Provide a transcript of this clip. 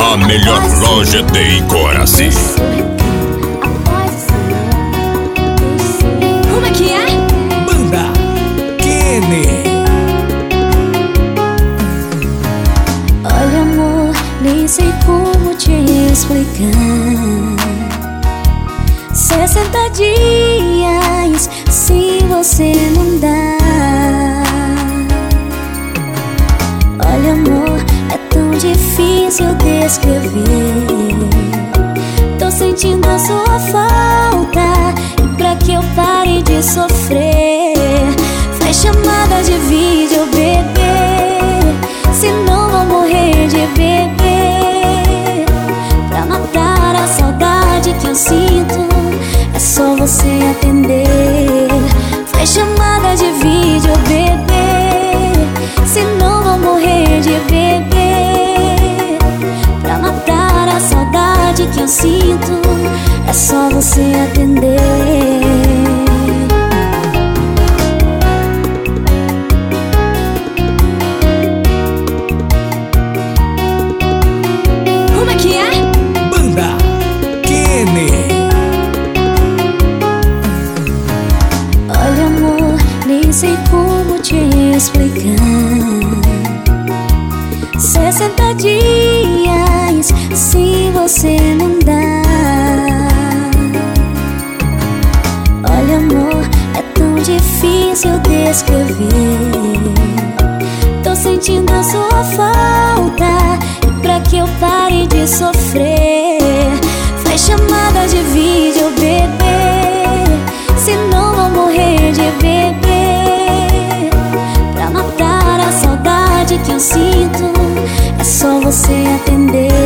A melhor loja de Coraci. Como é que é? Banda Kenny. Olha, amor, nem sei como te explicar. 60 dias se você não dá. Olha, amor, é tão difícil descrever. Tô sentindo a sua falta, e pra que eu pare de sofrer, faz chamada de vídeo, bebê, senão vou morrer de beber. Pra matar a saudade que eu sinto, é só você atender. Faz chamada de vídeo, bebê, senão vou morrer de beber. Pra matar a saudade que eu sinto, é só você atender. Como é que é? Banda Kenny. Olha, amor, nem sei como te explicar. 60 dias se você não dá. Olha, amor, é tão difícil descrever. Tô sentindo a sua falta, e pra que eu pare de sofrer, faz chamada de vídeo, bebê, senão vou morrer de beber. Pra matar a saudade que eu sinto, é só você atender.